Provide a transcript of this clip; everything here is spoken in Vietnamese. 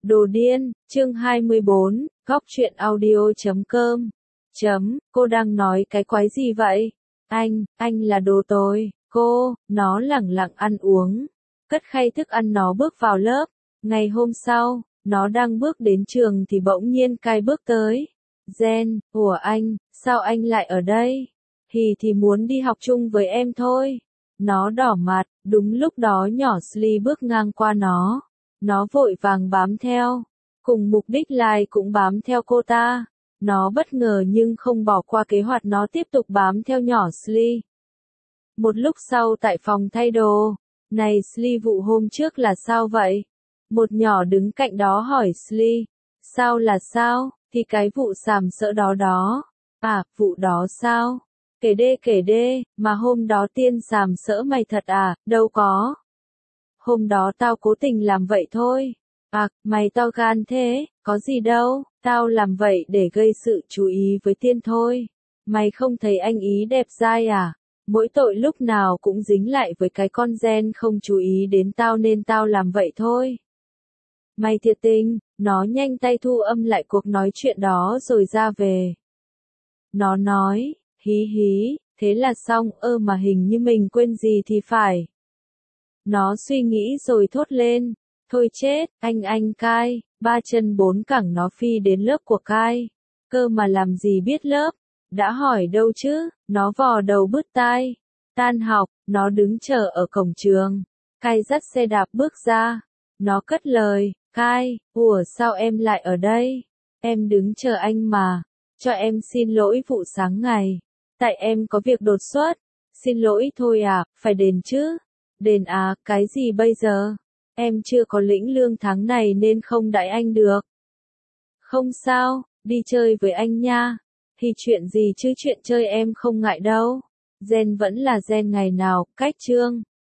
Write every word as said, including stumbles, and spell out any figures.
Đồ điên, chương hai mươi bốn, góc truyện audio chấm com. Chấm, cô đang nói cái quái gì vậy? Anh, anh là đồ tồi, cô, nó lẳng lặng ăn uống. Cất khay thức ăn nó bước vào lớp. Ngày hôm sau, nó đang bước đến trường thì bỗng nhiên Kai bước tới. Jen, ủa anh, sao anh lại ở đây? Thì thì muốn đi học chung với em thôi. Nó đỏ mặt, đúng lúc đó nhỏ Sly bước ngang qua nó. Nó vội vàng bám theo, cùng mục đích Lai cũng bám theo cô ta. Nó bất ngờ nhưng không bỏ qua kế hoạch, nó tiếp tục bám theo nhỏ Sly. Một lúc sau tại phòng thay đồ, này Sly, vụ hôm trước là sao vậy? Một nhỏ đứng cạnh đó hỏi Sly, sao là sao? Thì cái vụ sàm sỡ đó đó. À, vụ đó sao? Kể đê kể đê, mà hôm đó tiên sàm sỡ mày thật à? Đâu có. Hôm đó tao cố tình làm vậy thôi. À, mày to gan thế, có gì đâu, tao làm vậy để gây sự chú ý với tiên thôi. Mày không thấy anh ý đẹp dai à? Mỗi tội lúc nào cũng dính lại với cái con Jen không chú ý đến tao nên tao làm vậy thôi. Mày thiệt tình, nó nhanh tay thu âm lại cuộc nói chuyện đó rồi ra về. Nó nói, hí hí, thế là xong, ơ mà hình như mình quên gì thì phải. Nó suy nghĩ rồi thốt lên, thôi chết, anh anh Kai, ba chân bốn cẳng nó phi đến lớp của Kai. Cơ mà làm gì biết lớp, đã hỏi đâu chứ, nó vò đầu bứt tai. Tan học, nó đứng chờ ở cổng trường. Kai dắt xe đạp bước ra. Nó cất lời, Kai, ủa sao em lại ở đây? Em đứng chờ anh mà. Cho em xin lỗi vụ sáng ngày. Tại em có việc đột xuất. Xin lỗi thôi à, phải đền chứ. Đền à, cái gì bây giờ? Em chưa có lĩnh lương tháng này nên không đãi anh được. Không sao, đi chơi với anh nha. Thì chuyện gì chứ, chuyện chơi em không ngại đâu. Jen vẫn là Jen ngày nào, cách chương.